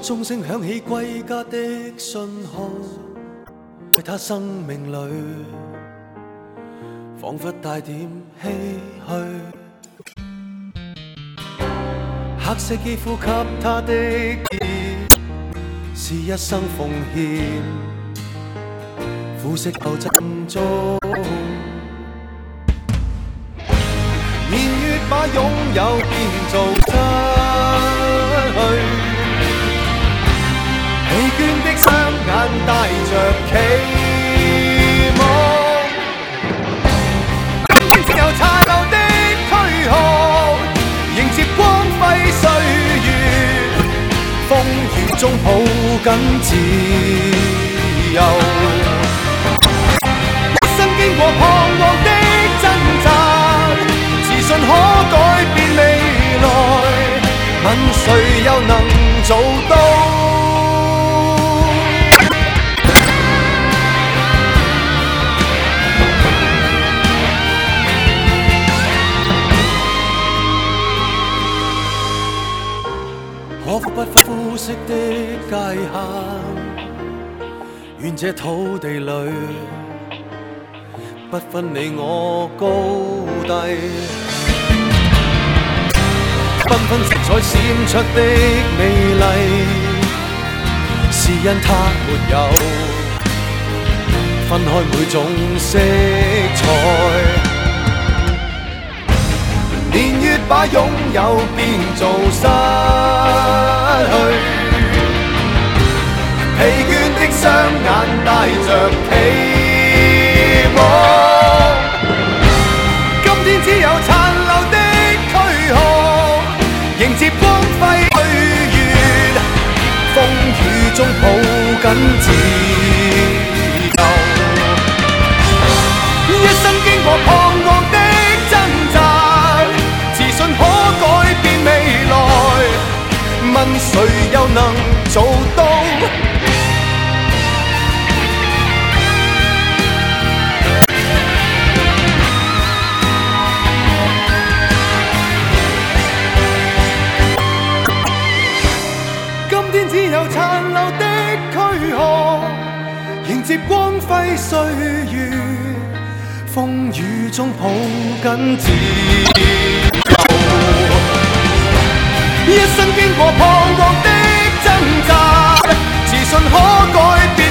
钟声响起归家的信号，在他生命里仿佛带点唏嘘。黑色肌肤给他的是一生奉献，肤色后珍重。年月把拥有变做失去，疲倦的雙眼帶着期望，今天只有殘留的軀殼，迎接光輝歲月，風雨中抱緊自由。一生經過彷徨的掙扎，自信可改變未來，問誰又能做到？可否不分膚色的界限，願這土地裏不分你我高低，繽紛色彩閃出的美麗，是因它沒有分開每種色彩。年月把擁有變做失去，疲倦的雙眼帶着期望，今天只有殘留的軀殼，迎接光輝歲月，風雨中抱緊自由。一生經過彷徨的掙扎，自信可改變未來，問誰又能做到？今天只有殘留的軀殼，迎接光輝歲月，風雨中抱緊自由。一生經過彷徨的掙扎，自信可改變